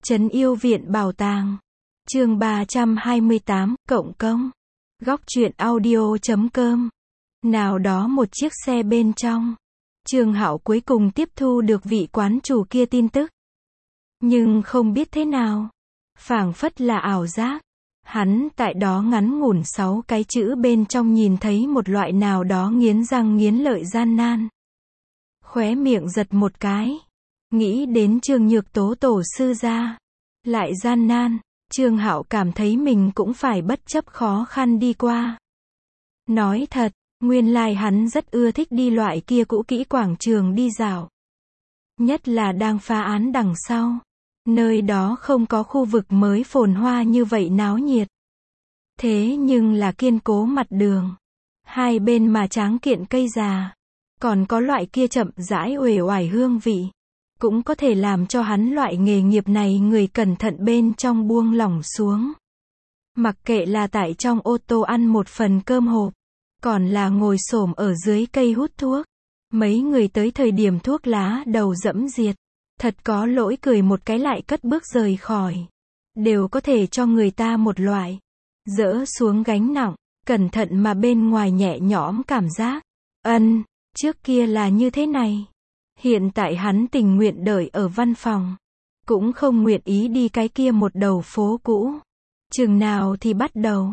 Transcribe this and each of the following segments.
Trấn Yêu Viện Bảo Tàng. Chương 328, Cộng Công. Góc truyện audio.com. Nào đó một chiếc xe bên trong. Trương Hạo cuối cùng tiếp thu được vị quán chủ kia tin tức. Nhưng không biết thế nào, phảng phất là ảo giác. Hắn tại đó ngắn ngủn 6 cái chữ bên trong nhìn thấy một loại nào đó nghiến răng nghiến lợi gian nan. Khóe miệng giật một cái. Nghĩ đến Trương Nhược Tố tổ sư gia. Lại gian nan, Trương Hạo cảm thấy mình cũng phải bất chấp khó khăn đi qua. Nói thật, nguyên lai hắn rất ưa thích đi loại kia cũ kỹ quảng trường đi dạo. Nhất là đang phá án đằng sau. Nơi đó không có khu vực mới phồn hoa như vậy náo nhiệt. Thế nhưng là kiên cố mặt đường. Hai bên mà tráng kiện cây già. Còn có loại kia chậm rãi uể oải hương vị. Cũng có thể làm cho hắn loại nghề nghiệp này người cẩn thận bên trong buông lỏng xuống. Mặc kệ là tại trong ô tô ăn một phần cơm hộp. Còn là ngồi xổm ở dưới cây hút thuốc. Mấy người tới thời điểm thuốc lá đầu dẫm diệt. Thật có lỗi cười một cái lại cất bước rời khỏi. Đều có thể cho người ta một loại dỡ xuống gánh nặng, cẩn thận mà bên ngoài nhẹ nhõm cảm giác. Trước kia là như thế này. Hiện tại hắn tình nguyện đợi ở văn phòng. Cũng không nguyện ý đi cái kia một đầu phố cũ. Chừng nào thì bắt đầu.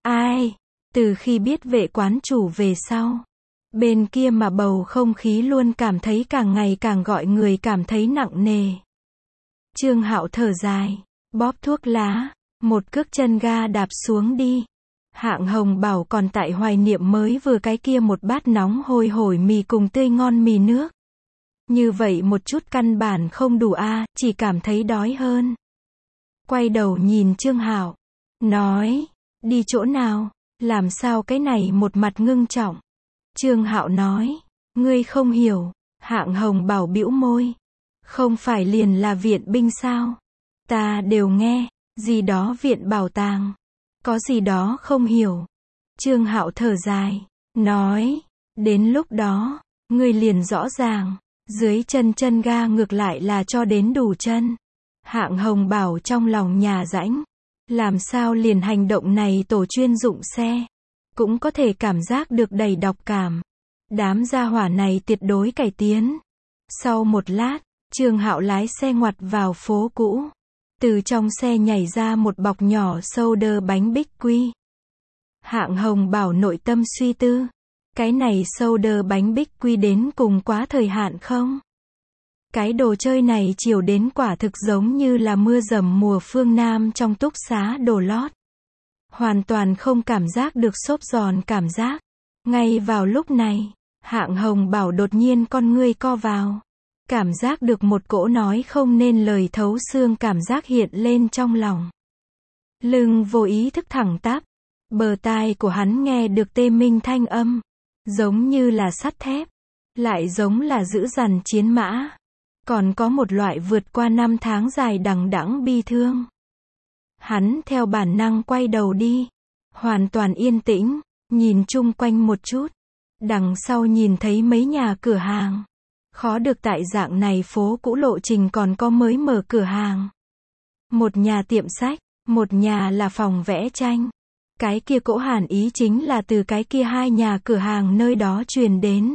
Từ khi biết vệ quán chủ về sau. Bên kia mà bầu không khí luôn cảm thấy càng ngày càng gọi người cảm thấy nặng nề. Trương Hạo thở dài, bóp thuốc lá, một cước chân ga đạp xuống đi. Hạng Hồng Bảo còn tại hoài niệm mới vừa cái kia một bát nóng hôi hổi mì cùng tươi ngon mì nước. Như vậy một chút căn bản không đủ chỉ cảm thấy đói hơn. Quay đầu nhìn Trương Hạo, nói, đi chỗ nào, làm sao cái này một mặt ngưng trọng. Trương Hạo nói, ngươi không hiểu. Hạng Hồng Bảo bĩu môi, không phải liền là viện binh sao? Ta đều nghe, gì đó viện bảo tàng, có gì đó không hiểu. Trương Hạo thở dài, nói, đến lúc đó, ngươi liền rõ ràng, dưới chân ga ngược lại là cho đến đủ chân. Hạng Hồng Bảo trong lòng nhà rãnh, làm sao liền hành động này tổ chuyên dụng xe, cũng có thể cảm giác được đầy độc cảm. Đám gia hỏa này tuyệt đối cải tiến. Sau một lát, Trương Hạo lái xe ngoặt vào phố cũ. Từ trong xe nhảy ra một bọc nhỏ soda bánh bích quy. Hạng Hồng Bảo nội tâm suy tư. Cái này soda bánh bích quy đến cùng quá thời hạn không? Cái đồ chơi này chiều đến quả thực giống như là mưa dầm mùa phương Nam trong túc xá đồ lót. Hoàn toàn không cảm giác được xốp giòn cảm giác. Ngay vào lúc này, Hạng Hồng Bảo đột nhiên con ngươi co vào. Cảm giác được một cỗ nói không nên lời thấu xương cảm giác hiện lên trong lòng. Lưng vô ý thức thẳng tắp. Bờ tai của hắn nghe được tê minh thanh âm. Giống như là sắt thép. Lại giống là dữ dằn chiến mã. Còn có một loại vượt qua năm tháng dài đằng đẵng bi thương. Hắn theo bản năng quay đầu đi. Hoàn toàn yên tĩnh. Nhìn chung quanh một chút. Đằng sau nhìn thấy mấy nhà cửa hàng. Khó được tại dạng này phố cũ lộ trình còn có mới mở cửa hàng. Một nhà tiệm sách, một nhà là phòng vẽ tranh. Cái kia cỗ hàn ý chính là từ cái kia hai nhà cửa hàng nơi đó truyền đến.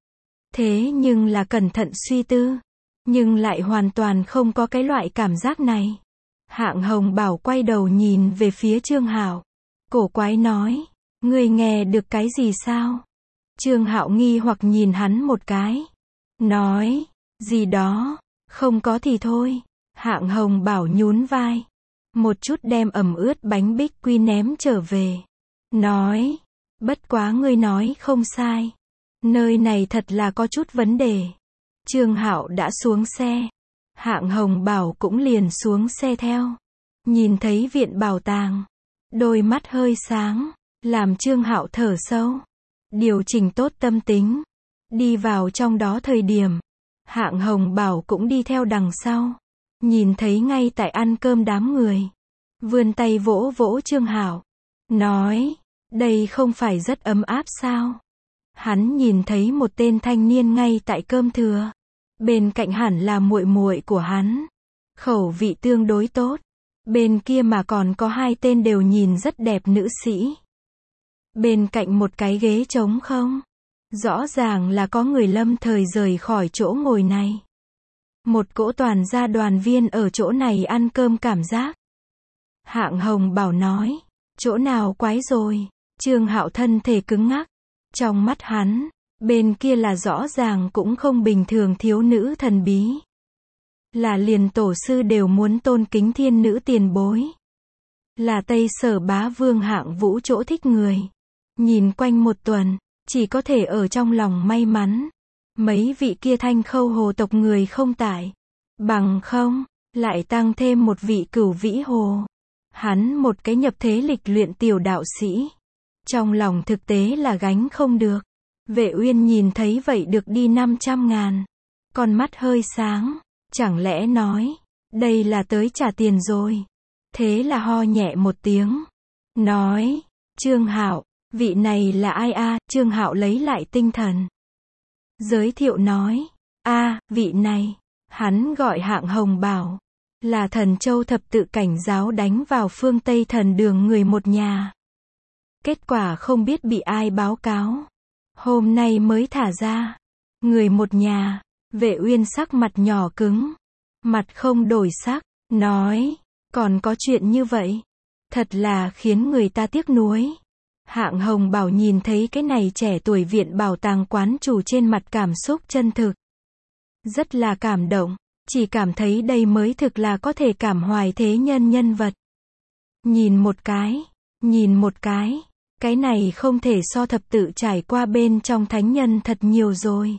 Thế nhưng là cẩn thận suy tư. Nhưng lại hoàn toàn không có cái loại cảm giác này. Hạng Hồng Bảo quay đầu nhìn về phía Trương Hạo. Cổ quái nói, ngươi nghe được cái gì sao? Trương Hạo nghi hoặc nhìn hắn một cái. Nói, gì đó, không có thì thôi. Hạng Hồng Bảo nhún vai. Một chút đem ẩm ướt bánh bích quy ném trở về. Nói, bất quá ngươi nói không sai. Nơi này thật là có chút vấn đề. Trương Hạo đã xuống xe. Hạng Hồng Bảo cũng liền xuống xe theo. Nhìn thấy viện bảo tàng. Đôi mắt hơi sáng. Làm Trương Hạo thở sâu. Điều chỉnh tốt tâm tính. Đi vào trong đó thời điểm. Hạng Hồng Bảo cũng đi theo đằng sau. Nhìn thấy ngay tại ăn cơm đám người. Vươn tay vỗ vỗ Trương Hạo. Nói, đây không phải rất ấm áp sao? Hắn nhìn thấy một tên thanh niên ngay tại cơm thừa. Bên cạnh hẳn là muội muội của hắn. khẩu vị tương đối tốt. Bên kia mà còn có 2 tên đều nhìn rất đẹp nữ sĩ. Bên cạnh một cái ghế trống không. Rõ ràng là có người lâm thời rời khỏi chỗ ngồi này. Một cỗ toàn gia đoàn viên ở chỗ này ăn cơm cảm giác. Hạng Hồng Bảo nói, chỗ nào quái rồi. Trương Hạo thân thể cứng ngắc. Trong mắt hắn, bên kia là rõ ràng cũng không bình thường thiếu nữ thần bí. Là liền tổ sư đều muốn tôn kính thiên nữ tiền bối. Là Tây Sở bá vương Hạng Vũ chỗ thích người. Nhìn quanh một tuần, chỉ có thể ở trong lòng may mắn. Mấy vị kia Thanh Khâu hồ tộc người không tại. Bằng không, lại tăng thêm một vị Cửu Vĩ Hồ. Hắn một cái nhập thế lịch luyện tiểu đạo sĩ. Trong lòng thực tế là gánh không được. Vệ Uyên nhìn thấy vậy được đi 500.000. Con mắt hơi sáng. Chẳng lẽ nói, đây là tới trả tiền rồi. Thế là ho nhẹ một tiếng. Nói, Trương Hạo, vị này là ai a? Trương Hạo lấy lại tinh thần. Giới thiệu nói, vị này, hắn gọi Hạng Hồng Bảo. Là Thần Châu thập tự cảnh giáo đánh vào phương Tây thần đường người một nhà. Kết quả không biết bị ai báo cáo. Hôm nay mới thả ra. Người một nhà. Vệ Uyên sắc mặt nhỏ cứng. Mặt không đổi sắc. Nói. Còn có chuyện như vậy. Thật là khiến người ta tiếc nuối. Hạng Hồng Bảo nhìn thấy cái này trẻ tuổi viện bảo tàng quán chủ trên mặt cảm xúc chân thực. Rất là cảm động. Chỉ cảm thấy đây mới thực là có thể cảm hoài thế nhân vật. Nhìn một cái. Nhìn một cái. Cái này không thể so thập tự trải qua bên trong thánh nhân thật nhiều rồi.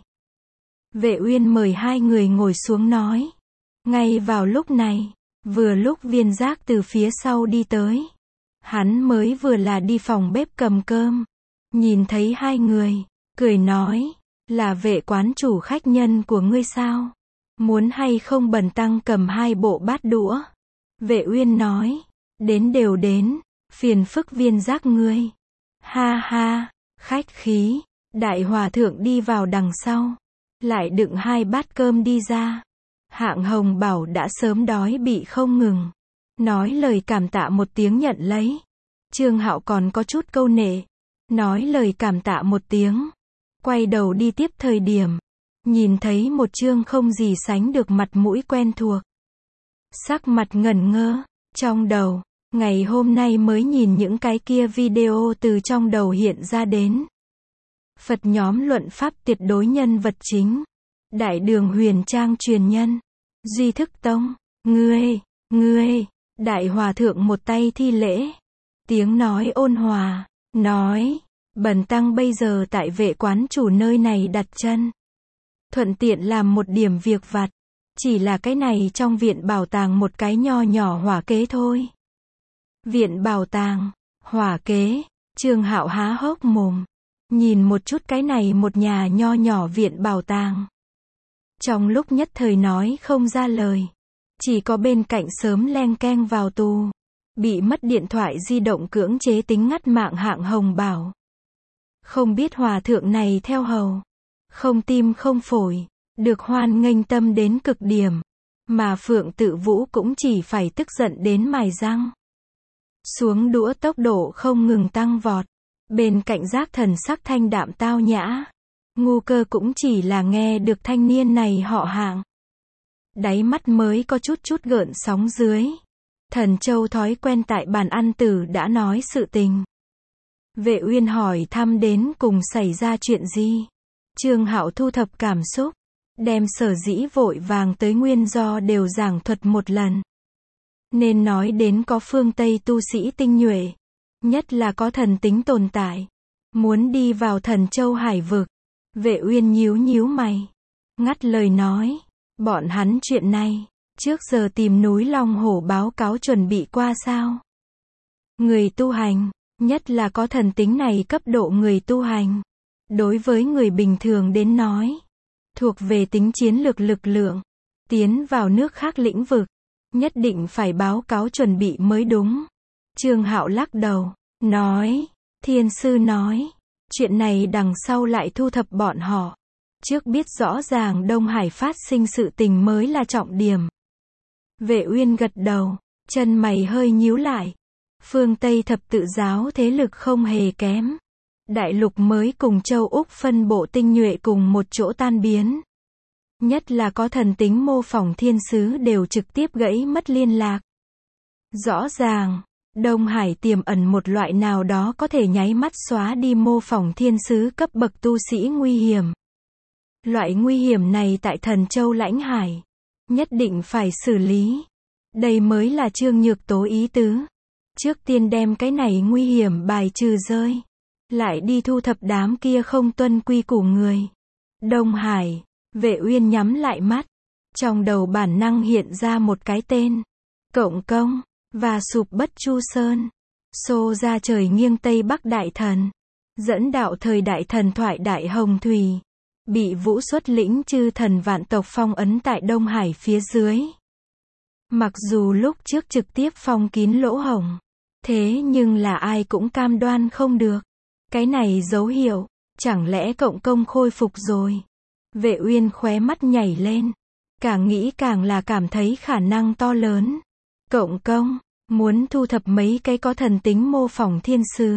Vệ Uyên mời 2 người ngồi xuống nói. Ngay vào lúc này, vừa lúc Viên Giác từ phía sau đi tới. Hắn mới vừa là đi phòng bếp cầm cơm. Nhìn thấy 2 người, cười nói, là Vệ quán chủ khách nhân của ngươi sao? Muốn hay không bần tăng cầm 2 bộ bát đũa? Vệ Uyên nói, đến đều đến, phiền phức Viên Giác ngươi. Ha ha, khách khí. Đại hòa thượng đi vào đằng sau, lại đựng 2 bát cơm đi ra. Hạng Hồng Bảo đã sớm đói bị không ngừng. Nói lời cảm tạ một tiếng nhận lấy. Trương Hạo còn có chút câu nệ. Nói lời cảm tạ một tiếng. Quay đầu đi tiếp thời điểm. Nhìn thấy một trương không gì sánh được mặt mũi quen thuộc. Sắc mặt ngẩn ngơ. Trong đầu, ngày hôm nay mới nhìn những cái kia video từ trong đầu hiện ra đến. Phật nhóm luận pháp tuyệt đối nhân vật chính. Đại đường Huyền Trang truyền nhân. Duy Thức Tông. Ngươi. Đại hòa thượng một tay thi lễ. Tiếng nói ôn hòa. Nói. Bần tăng bây giờ tại Vệ quán chủ nơi này đặt chân. Thuận tiện làm một điểm việc vặt. Chỉ là cái này trong viện bảo tàng một cái nho nhỏ hỏa kế thôi. Viện bảo tàng. Hỏa kế. Trương Hạo há hốc mồm. Nhìn một chút cái này một nhà nho nhỏ viện bảo tàng. Trong lúc nhất thời nói không ra lời. Chỉ có bên cạnh sớm len keng vào tù. Bị mất điện thoại di động cưỡng chế tính ngắt mạng Hạng Hồng Bảo. Không biết hòa thượng này theo hầu. Không tim không phổi. Được hoan nghênh tâm đến cực điểm. Mà Phượng Tự Vũ cũng chỉ phải tức giận đến mài răng. Xuống đũa tốc độ không ngừng tăng vọt. Bên cạnh Giác thần sắc thanh đạm tao nhã. Ngu Cơ cũng chỉ là nghe được thanh niên này họ Hạng. Đáy mắt mới có chút gợn sóng dưới. Thần Châu thói quen tại bàn ăn tử đã nói sự tình. Vệ Uyên hỏi thăm đến cùng xảy ra chuyện gì. Trương Hạo thu thập cảm xúc. Đem sở dĩ vội vàng tới nguyên do đều giảng thuật một lần. Nên nói đến có phương Tây tu sĩ tinh nhuệ. Nhất là có thần tính tồn tại. Muốn đi vào Thần Châu hải vực. Vệ Uyên nhíu mày. Ngắt lời nói. Bọn hắn chuyện này. Trước giờ tìm núi Long Hổ báo cáo chuẩn bị qua sao? Người tu hành. Nhất là có thần tính này cấp độ người tu hành. Đối với người bình thường đến nói. Thuộc về tính chiến lược lực lượng. Tiến vào nước khác lĩnh vực. Nhất định phải báo cáo chuẩn bị mới đúng. Trương Hạo lắc đầu. Nói. Thiên sư nói. Chuyện này đằng sau lại thu thập bọn họ. Trước biết rõ ràng Đông Hải phát sinh sự tình mới là trọng điểm. Vệ Uyên gật đầu, chân mày hơi nhíu lại. Phương Tây thập tự giáo thế lực không hề kém. Đại lục mới cùng châu Úc phân bộ tinh nhuệ cùng một chỗ tan biến. Nhất là có thần tính mô phỏng thiên sứ đều trực tiếp gãy mất liên lạc. Rõ ràng, Đông Hải tiềm ẩn một loại nào đó có thể nháy mắt xóa đi mô phỏng thiên sứ cấp bậc tu sĩ nguy hiểm. Loại nguy hiểm này tại Thần Châu Lãnh Hải, nhất định phải xử lý. Đây mới là Trương Nhược Tố ý tứ. Trước tiên đem cái này nguy hiểm bài trừ rơi, lại đi thu thập đám kia không tuân quy củ người. Đông Hải, Vệ Uyên nhắm lại mắt, trong đầu bản năng hiện ra một cái tên. Cộng công, và sụp Bất Chu Sơn. Xô ra trời nghiêng Tây Bắc đại thần. Dẫn đạo thời đại thần thoại Đại Hồng Thủy. Bị Vũ xuất lĩnh chư thần vạn tộc phong ấn tại Đông Hải phía dưới. Mặc dù lúc trước trực tiếp phong kín lỗ hổng, thế nhưng là ai cũng cam đoan không được. Cái này dấu hiệu, chẳng lẽ cộng công khôi phục rồi? Vệ Uyên khóe mắt nhảy lên. Càng nghĩ càng là cảm thấy khả năng to lớn. Cộng công, muốn thu thập mấy cái có thần tính mô phỏng thiên sứ.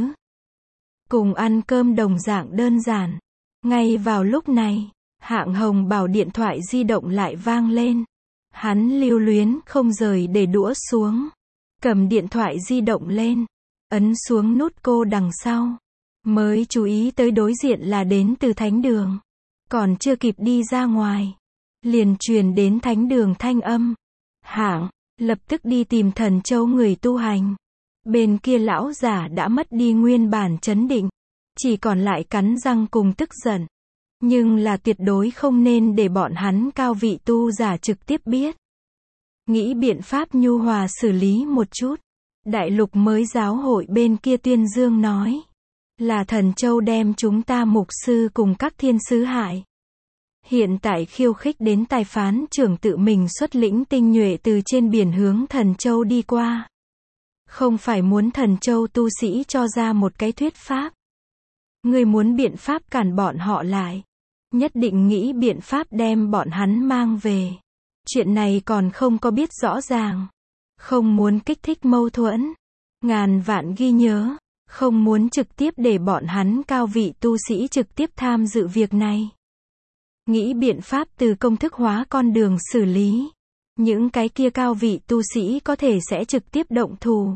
Cùng ăn cơm đồng dạng đơn giản. Ngay vào lúc này, Hạng Hồng Bảo điện thoại di động lại vang lên. Hắn lưu luyến không rời để đũa xuống. Cầm điện thoại di động lên. Ấn xuống nút cô đằng sau. Mới chú ý tới đối diện là đến từ thánh đường. Còn chưa kịp đi ra ngoài. Liền truyền đến thánh đường thanh âm. Hạng, lập tức đi tìm Thần Châu người tu hành. Bên kia lão giả đã mất đi nguyên bản chấn định. Chỉ còn lại cắn răng cùng tức giận. Nhưng là tuyệt đối không nên để bọn hắn cao vị tu giả trực tiếp biết. Nghĩ biện pháp nhu hòa xử lý một chút. Đại lục mới giáo hội bên kia tuyên dương nói. Là Thần Châu đem chúng ta mục sư cùng các thiên sứ hại. Hiện tại khiêu khích đến tài phán trưởng tự mình xuất lĩnh tinh nhuệ từ trên biển hướng Thần Châu đi qua. Không phải muốn Thần Châu tu sĩ cho ra một cái thuyết pháp. Người muốn biện pháp cản bọn họ lại. Nhất định nghĩ biện pháp đem bọn hắn mang về. Chuyện này còn không có biết rõ ràng. Không muốn kích thích mâu thuẫn. Ngàn vạn ghi nhớ. Không muốn trực tiếp để bọn hắn cao vị tu sĩ trực tiếp tham dự việc này. Nghĩ biện pháp từ công thức hóa con đường xử lý. Những cái kia cao vị tu sĩ có thể sẽ trực tiếp động thủ.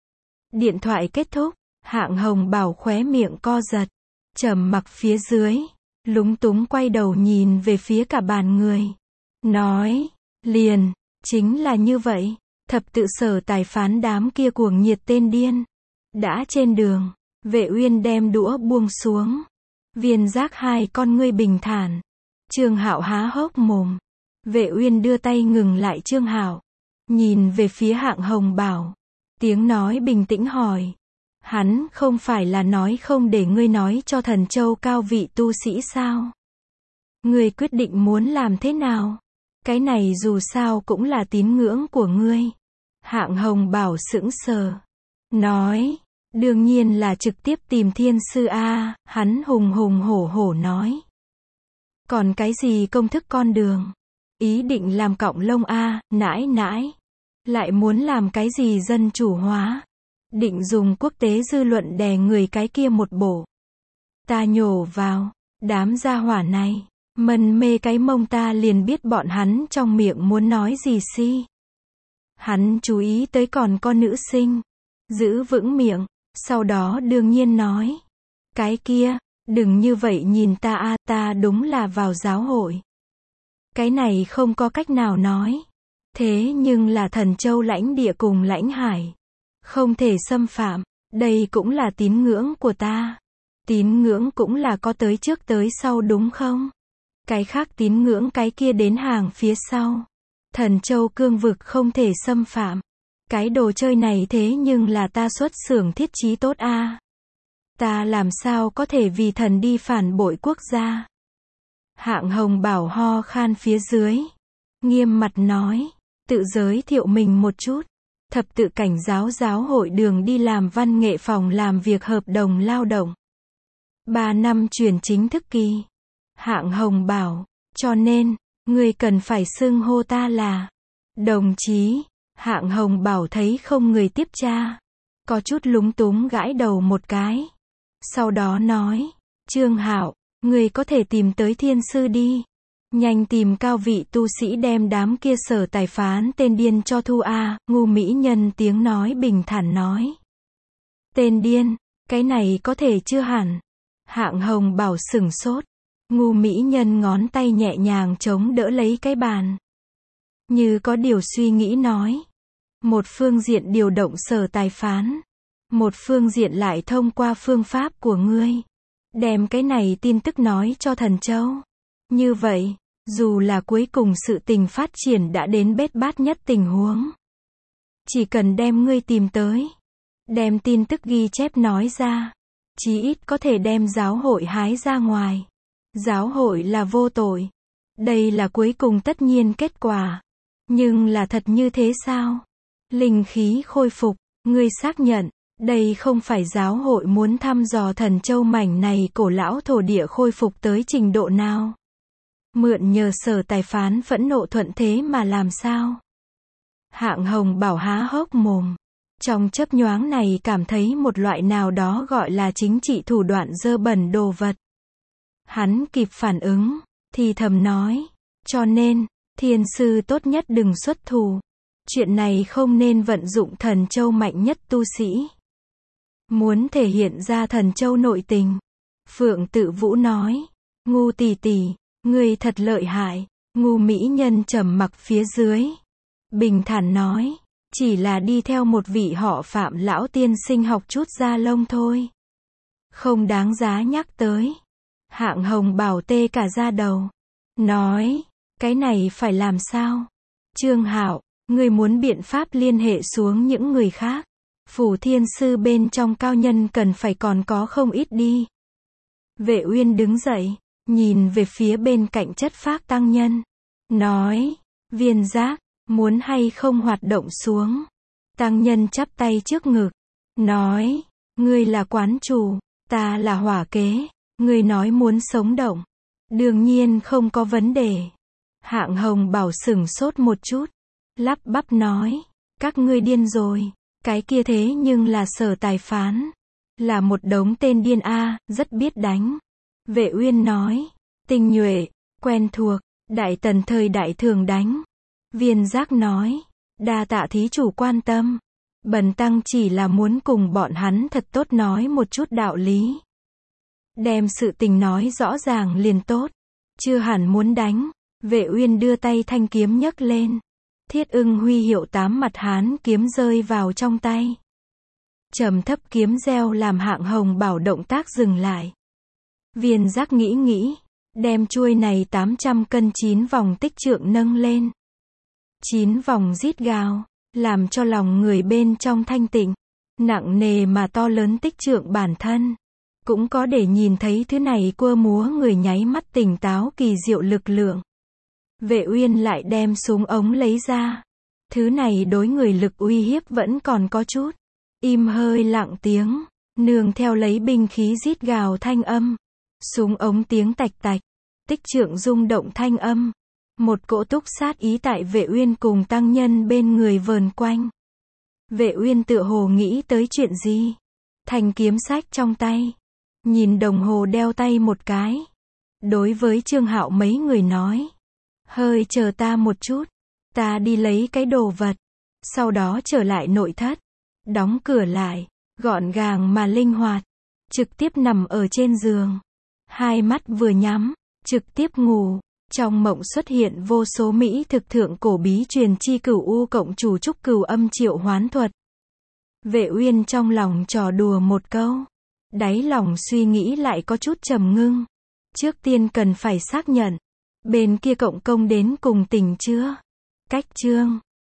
Điện thoại kết thúc. Hạng Hồng Bảo khóe miệng co giật. Trầm mặc phía dưới. Lúng túng quay đầu nhìn về phía cả bàn người. Nói. Liền. Chính là như vậy. Thập tự sở tài phán đám kia cuồng nhiệt tên điên. Đã trên đường. Vệ Uyên đem đũa buông xuống. Viên giác hai con ngươi bình thản. Trương Hạo há hốc mồm. Vệ Uyên đưa tay ngừng lại Trương Hạo. Nhìn về phía Hạng Hồng Bảo. Tiếng nói bình tĩnh hỏi. Hắn không phải là nói không để ngươi nói cho Thần Châu cao vị tu sĩ sao? Ngươi quyết định muốn làm thế nào? Cái này dù sao cũng là tín ngưỡng của ngươi. Hạng Hồng Bảo sững sờ. Nói. Đương nhiên là trực tiếp tìm thiên sư A. Hắn hùng hùng hổ hổ nói. Còn cái gì công thức con đường? Ý định làm cọng lông A. Nãi nãi. Lại muốn làm cái gì dân chủ hóa? Định dùng quốc tế dư luận đè người cái kia một bổ. Ta nhổ vào. Đám gia hỏa này. Mân mê cái mông ta liền biết bọn hắn trong miệng muốn nói gì si. Hắn chú ý tới còn con nữ sinh. Giữ vững miệng. Sau đó đương nhiên nói. Cái kia. Đừng như vậy nhìn ta a, ta đúng là vào giáo hội. Cái này không có cách nào nói. Thế nhưng là Thần Châu lãnh địa cùng lãnh hải. Không thể xâm phạm. Đây cũng là tín ngưỡng của ta. Tín ngưỡng cũng là có tới trước tới sau đúng không? Cái khác tín ngưỡng cái kia đến hàng phía sau. Thần Châu cương vực không thể xâm phạm. Cái đồ chơi này thế nhưng là ta xuất xưởng thiết trí tốt a. Ta làm sao có thể vì thần đi phản bội quốc gia? Hạng Hồng Bảo ho khan phía dưới. Nghiêm mặt nói. Tự giới thiệu mình một chút. Thập tự cảnh giáo giáo hội đường đi làm văn nghệ phòng làm việc hợp đồng lao động. 3 năm chuyển chính thức kỳ. Hạng Hồng Bảo. Cho nên, ngươi cần phải xưng hô ta là. Đồng chí, Hạng Hồng Bảo thấy không người tiếp tra. Có chút lúng túng gãi đầu một cái. Sau đó nói, Trương Hạo, người có thể tìm tới thiên sư đi. Nhanh tìm cao vị tu sĩ đem đám kia Sở Tài Phán tên điên cho thu a. Ngu mỹ nhân tiếng nói bình thản nói. Tên điên, cái này có thể chưa hẳn. Hạng Hồng Bảo sửng sốt. Ngu mỹ nhân ngón tay nhẹ nhàng chống đỡ lấy cái bàn. Như có điều suy nghĩ nói. Một phương diện điều động Sở Tài Phán. Một phương diện lại thông qua phương pháp của ngươi. Đem cái này tin tức nói cho Thần Châu. Như vậy, dù là cuối cùng sự tình phát triển đã đến bết bát nhất tình huống. Chỉ cần đem ngươi tìm tới. Đem tin tức ghi chép nói ra. Chí ít có thể đem giáo hội hái ra ngoài. Giáo hội là vô tội. Đây là cuối cùng tất nhiên kết quả. Nhưng là thật như thế sao? Linh khí khôi phục, ngươi xác nhận, đây không phải giáo hội muốn thăm dò Thần Châu mảnh này cổ lão thổ địa khôi phục tới trình độ nào? Mượn nhờ Sở Tài Phán phẫn nộ thuận thế mà làm sao? Hạng Hồng Bảo há hốc mồm. Trong chớp nhoáng này cảm thấy một loại nào đó gọi là chính trị thủ đoạn dơ bẩn đồ vật. Hắn kịp phản ứng, thì thầm nói, cho nên, thiên sư tốt nhất đừng xuất thủ. Chuyện này không nên vận dụng Thần Châu mạnh nhất tu sĩ. Muốn thể hiện ra Thần Châu nội tình. Phượng Tự Vũ nói, Ngu tỷ tỷ, ngươi thật lợi hại. Ngu mỹ nhân trầm mặc phía dưới. Bình thản nói, chỉ là đi theo một vị họ Phạm lão tiên sinh học chút da lông thôi. Không đáng giá nhắc tới. Hạng Hồng Bảo tê cả da đầu. Nói, cái này phải làm sao? Trương Hạo, ngươi muốn biện pháp liên hệ xuống những người khác. Phủ thiên sư bên trong cao nhân cần phải còn có không ít đi. Vệ Uyên đứng dậy, nhìn về phía bên cạnh Chất Phác tăng nhân. Nói, Viên Giác, muốn hay không hoạt động xuống. Tăng nhân chắp tay trước ngực. Nói, ngươi là quán chủ, ta là hỏa kế. Ngươi nói muốn sống động. Đương nhiên không có vấn đề. Hạng Hồng Bảo sửng sốt một chút. Lắp bắp nói, các ngươi điên rồi. Cái kia thế nhưng là Sở Tài Phán. Là một đống tên điên a, rất biết đánh. Vệ Uyên nói, tinh nhuệ, quen thuộc, Đại Tần thời đại thường đánh. Viên Giác nói, đa tạ thí chủ quan tâm. Bần tăng chỉ là muốn cùng bọn hắn thật tốt nói một chút đạo lý. Đem sự tình nói rõ ràng liền tốt. Chưa hẳn muốn đánh. Vệ Uyên đưa tay thanh kiếm nhấc lên. Thiết Ưng huy hiệu 8 mặt hán kiếm rơi vào trong tay. Trầm thấp kiếm reo làm Hạng Hồng Bảo động tác dừng lại. Viên Giác nghĩ, đem chuôi này 800 cân 9 vòng tích trượng nâng lên. 9 vòng rít gào, làm cho lòng người bên trong thanh tịnh. Nặng nề mà to lớn tích trượng bản thân. Cũng có để nhìn thấy thứ này quơ múa người nháy mắt tỉnh táo kỳ diệu lực lượng. Vệ Uyên lại đem súng ống lấy ra. Thứ này đối người lực uy hiếp vẫn còn có chút. Im hơi lặng tiếng, nương theo lấy binh khí rít gào thanh âm. Súng ống tiếng tạch tạch, tích trượng rung động thanh âm. Một cỗ túc sát ý tại Vệ Uyên cùng tăng nhân bên người vờn quanh. Vệ Uyên tựa hồ nghĩ tới chuyện gì. Thanh kiếm sách trong tay. Nhìn đồng hồ đeo tay một cái. Đối với Trương Hạo mấy người nói. Hơi chờ ta một chút. Ta đi lấy cái đồ vật. Sau đó trở lại nội thất. Đóng cửa lại. Gọn gàng mà linh hoạt. Trực tiếp nằm ở trên giường. Hai mắt vừa nhắm. Trực tiếp ngủ. Trong mộng xuất hiện vô số mỹ thực thượng cổ bí truyền chi cửu u cộng chủ trúc cửu âm triệu hoán thuật. Vệ Uyên trong lòng trò đùa một câu. Đáy lòng suy nghĩ lại có chút trầm ngưng. Trước tiên cần phải xác nhận. Bên kia cộng công đến cùng tỉnh chưa? Cách chương